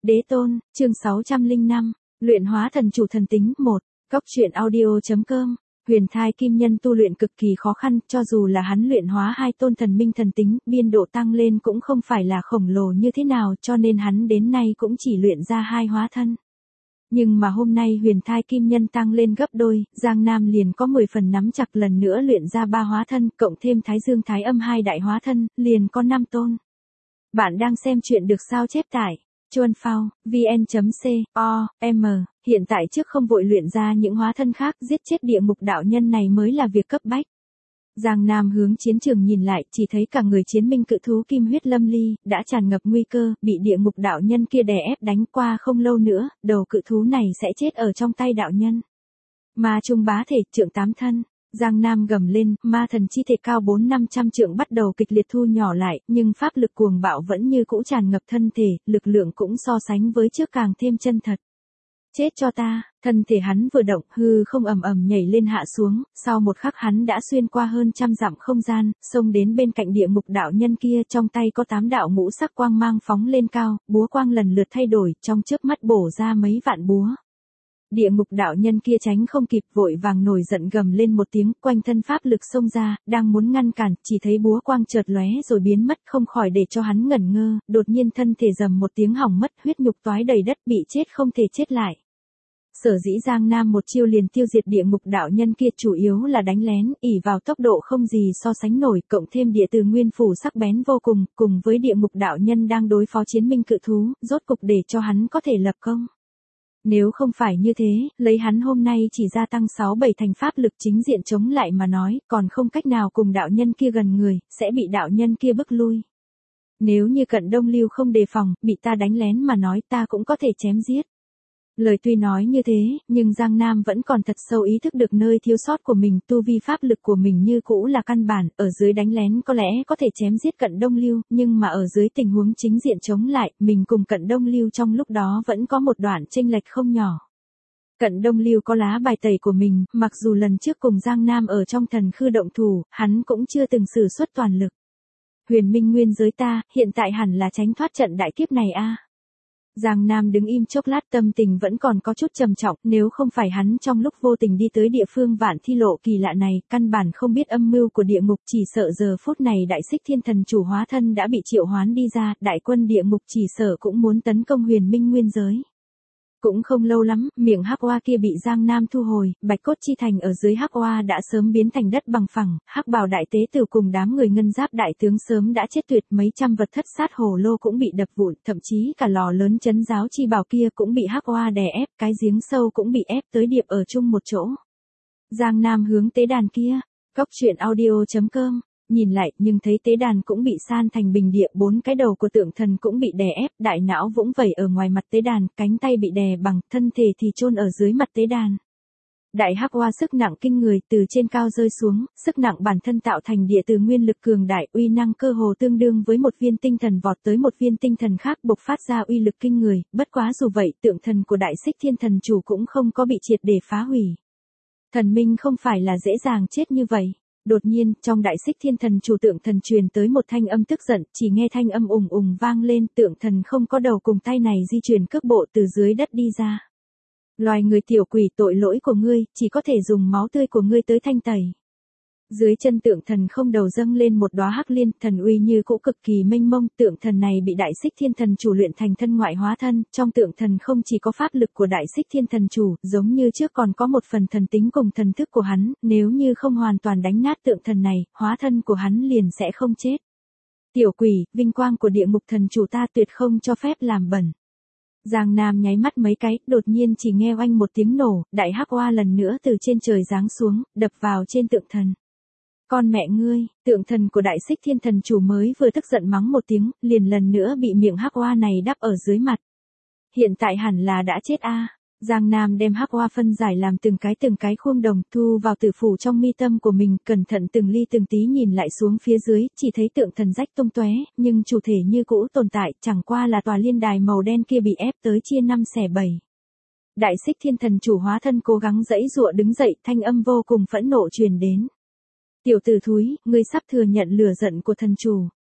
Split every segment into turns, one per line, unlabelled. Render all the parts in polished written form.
Đế tôn, chương 605, luyện hóa thần chủ thần tính 1, Cóc truyện audio.com. Huyền thai kim nhân tu luyện cực kỳ khó khăn, cho dù là hắn luyện hóa hai tôn thần minh thần tính, biên độ tăng lên cũng không phải là khổng lồ như thế nào, cho nên hắn đến nay cũng chỉ luyện ra hai hóa thân. Nhưng mà hôm nay huyền thai kim nhân tăng lên gấp đôi, Giang Nam liền có 10 phần nắm chặt lần nữa luyện ra 3 hóa thân, cộng thêm Thái Dương Thái Âm 2 đại hóa thân, liền có 5 tôn. Bạn đang xem chuyện được sao chép tải Chuan Phao, vn.com, hiện tại trước không vội luyện ra những hóa thân khác, giết chết địa ngục đạo nhân này mới là việc cấp bách. Giang Nam hướng chiến trường nhìn lại, chỉ thấy cả người chiến minh cự thú kim huyết lâm ly, đã tràn ngập nguy cơ, bị địa ngục đạo nhân kia đè ép đánh qua không lâu nữa, đầu cự thú này sẽ chết ở trong tay đạo nhân. Ma trung bá thể, trượng 8 thân. Giang Nam gầm lên, ma thần chi thể cao 400-500 trượng bắt đầu kịch liệt thu nhỏ lại, nhưng pháp lực cuồng bạo vẫn như cũ tràn ngập thân thể, lực lượng cũng so sánh với trước càng thêm chân thật. Chết cho ta, thân thể hắn vừa động, hư không ầm ầm nhảy lên hạ xuống, sau một khắc hắn đã xuyên qua hơn 100 dặm không gian, xông đến bên cạnh địa ngục đạo nhân kia, trong tay có 8 đạo ngũ sắc quang mang phóng lên cao, búa quang lần lượt thay đổi, trong chớp mắt bổ ra mấy vạn búa. Địa ngục đạo nhân kia tránh không kịp, vội vàng nổi giận gầm lên một tiếng, quanh thân pháp lực xông ra, đang muốn ngăn cản, chỉ thấy búa quang chợt lóe rồi biến mất, không khỏi để cho hắn ngẩn ngơ, đột nhiên thân thể rầm một tiếng hỏng mất, huyết nhục toái đầy đất, bị chết không thể chết lại. Sở dĩ Giang Nam một chiêu liền tiêu diệt địa ngục đạo nhân kia, chủ yếu là đánh lén, ỷ vào tốc độ không gì so sánh nổi, cộng thêm địa từ nguyên phủ sắc bén vô cùng, cùng với địa ngục đạo nhân đang đối phó chiến minh cự thú, rốt cục để cho hắn có thể lập công. Nếu không phải như thế, lấy hắn hôm nay chỉ gia tăng 6-7 thành pháp lực chính diện chống lại mà nói, còn không cách nào cùng đạo nhân kia gần người, sẽ bị đạo nhân kia bức lui. Nếu như Cận Đông Lưu không đề phòng, bị ta đánh lén mà nói, ta cũng có thể chém giết. Lời tuy nói như thế, nhưng Giang Nam vẫn còn thật sâu ý thức được nơi thiếu sót của mình, tu vi pháp lực của mình như cũ là căn bản, ở dưới đánh lén có lẽ có thể chém giết Cận Đông Lưu, nhưng mà ở dưới tình huống chính diện chống lại, mình cùng Cận Đông Lưu trong lúc đó vẫn có một đoạn chênh lệch không nhỏ. Cận Đông Lưu có lá bài tẩy của mình, mặc dù lần trước cùng Giang Nam ở trong thần khư động thủ, hắn cũng chưa từng sử xuất toàn lực. Huyền Minh nguyên giới ta, hiện tại hẳn là tránh thoát trận đại kiếp này a. Giang Nam đứng im chốc lát, tâm tình vẫn còn có chút trầm trọng, nếu không phải hắn trong lúc vô tình đi tới địa phương Vạn Thi Lộ kỳ lạ này, căn bản không biết âm mưu của địa ngục, chỉ sợ giờ phút này đại xích thiên thần chủ hóa thân đã bị triệu hoán đi ra, đại quân địa ngục chỉ sợ cũng muốn tấn công huyền minh nguyên giới. Cũng không lâu lắm, miệng hắc oa kia bị Giang Nam thu hồi, bạch cốt chi thành ở dưới hắc oa đã sớm biến thành đất bằng phẳng, hắc bào đại tế tử cùng đám người ngân giáp đại tướng sớm đã chết tuyệt, mấy trăm vật thất sát hồ lô cũng bị đập vụn, thậm chí cả lò lớn chấn giáo chi bào kia cũng bị hắc oa đè ép, cái giếng sâu cũng bị ép tới điệp ở chung một chỗ. Giang Nam hướng tế đàn kia, Cóc truyện audio.com. Nhìn lại, nhưng thấy tế đàn cũng bị san thành bình địa, 4 cái đầu của tượng thần cũng bị đè ép, đại não vũng vẩy ở ngoài mặt tế đàn, cánh tay bị đè bằng, thân thể thì chôn ở dưới mặt tế đàn. Đại hắc oa sức nặng kinh người từ trên cao rơi xuống, sức nặng bản thân tạo thành địa từ nguyên lực cường đại, uy năng cơ hồ tương đương với một viên tinh thần vọt tới một viên tinh thần khác, bộc phát ra uy lực kinh người, bất quá dù vậy, tượng thần của đại xích thiên thần chủ cũng không có bị triệt để phá hủy. Thần minh không phải là dễ dàng chết như vậy. Đột nhiên, trong đại xích thiên thần chủ tượng thần truyền tới một thanh âm tức giận, chỉ nghe thanh âm ùng ùng vang lên, tượng thần không có đầu cùng tay này di chuyển cước bộ từ dưới đất đi ra. Loài người tiểu quỷ, tội lỗi của ngươi, chỉ có thể dùng máu tươi của ngươi tới thanh tẩy. Dưới chân tượng thần không đầu dâng lên một đóa hắc liên, thần uy như cũ cực kỳ mênh mông, tượng thần này bị đại xích thiên thần chủ luyện thành thân ngoại hóa thân, trong tượng thần không chỉ có pháp lực của đại xích thiên thần chủ, giống như trước còn có một phần thần tính cùng thần thức của hắn, nếu như không hoàn toàn đánh nát tượng thần này, hóa thân của hắn liền sẽ không chết. Tiểu quỷ, vinh quang của địa ngục thần chủ ta tuyệt không cho phép làm bẩn. Giang Nam nháy mắt mấy cái, đột nhiên chỉ nghe oanh một tiếng nổ, đại hắc oa lần nữa từ trên trời giáng xuống, đập vào trên tượng thần. Con mẹ ngươi, tượng thần của đại xích thiên thần chủ mới vừa tức giận mắng một tiếng, liền lần nữa bị miệng hắc oa này đắp ở dưới mặt. Hiện tại hẳn là đã chết a. Giang Nam đem hắc oa phân giải làm từng cái khuôn đồng, thu vào tử phủ trong mi tâm của mình, cẩn thận từng ly từng tí nhìn lại xuống phía dưới, chỉ thấy tượng thần rách tung tóe, nhưng chủ thể như cũ tồn tại, chẳng qua là tòa liên đài màu đen kia bị ép tới chia 5 xẻ 7. Đại xích thiên thần chủ hóa thân cố gắng giãy giụa đứng dậy, thanh âm vô cùng phẫn nộ truyền đến. Tiểu tử thúi, ngươi sắp thừa nhận lửa giận của thần chủ.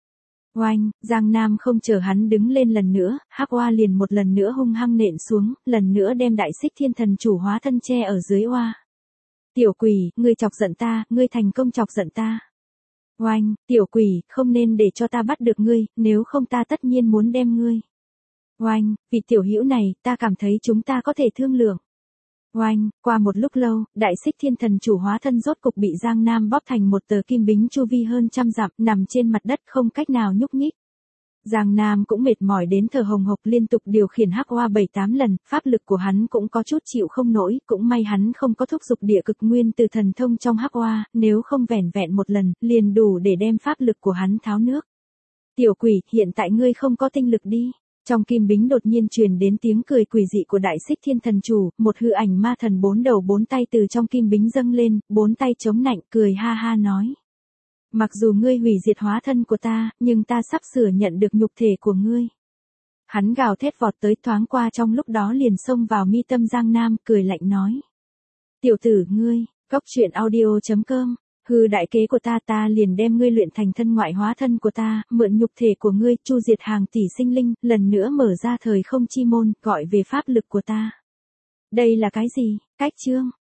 Oanh, Giang Nam không chờ hắn đứng lên lần nữa, Hắc Oa liền một lần nữa hung hăng nện xuống, lần nữa đem Đại Xích Thiên Thần chủ hóa thân che ở dưới oa. Tiểu quỷ, ngươi chọc giận ta, ngươi thành công chọc giận ta. Oanh, tiểu quỷ, không nên để cho ta bắt được ngươi, nếu không ta tất nhiên muốn đem ngươi. Oanh, vị tiểu hữu này, ta cảm thấy chúng ta có thể thương lượng. Oanh, qua một lúc lâu, Đại Xích Thiên Thần chủ hóa thân rốt cục bị Giang Nam bóp thành một tờ kim bính chu vi hơn trăm dặm, nằm trên mặt đất không cách nào nhúc nhích. Giang Nam cũng mệt mỏi đến thở hồng hộc, liên tục điều khiển Hắc Oa 7-8 lần, pháp lực của hắn cũng có chút chịu không nổi, cũng may hắn không có thúc giục địa cực nguyên từ thần thông trong Hắc Oa, nếu không vẻn vẹn một lần, liền đủ để đem pháp lực của hắn tháo nước. Tiểu quỷ, hiện tại ngươi không có tinh lực đi. Trong kim bính đột nhiên truyền đến tiếng cười quỷ dị của Đại Xích Thiên Thần chủ, một hư ảnh ma thần 4 đầu 4 tay từ trong kim bính dâng lên, 4 tay chống nạnh, cười ha ha nói. Mặc dù ngươi hủy diệt hóa thân của ta, nhưng ta sắp sửa nhận được nhục thể của ngươi. Hắn gào thét vọt tới, thoáng qua trong lúc đó liền xông vào mi tâm Giang Nam, cười lạnh nói. Tiểu tử ngươi, Cốc Truyện Audio.com, hư đại kế của ta liền đem ngươi luyện thành thân ngoại hóa thân của ta, mượn nhục thể của ngươi, chu diệt hàng tỷ sinh linh, lần nữa mở ra thời không chi môn, gọi về pháp lực của ta. Đây là cái gì? Cách chương.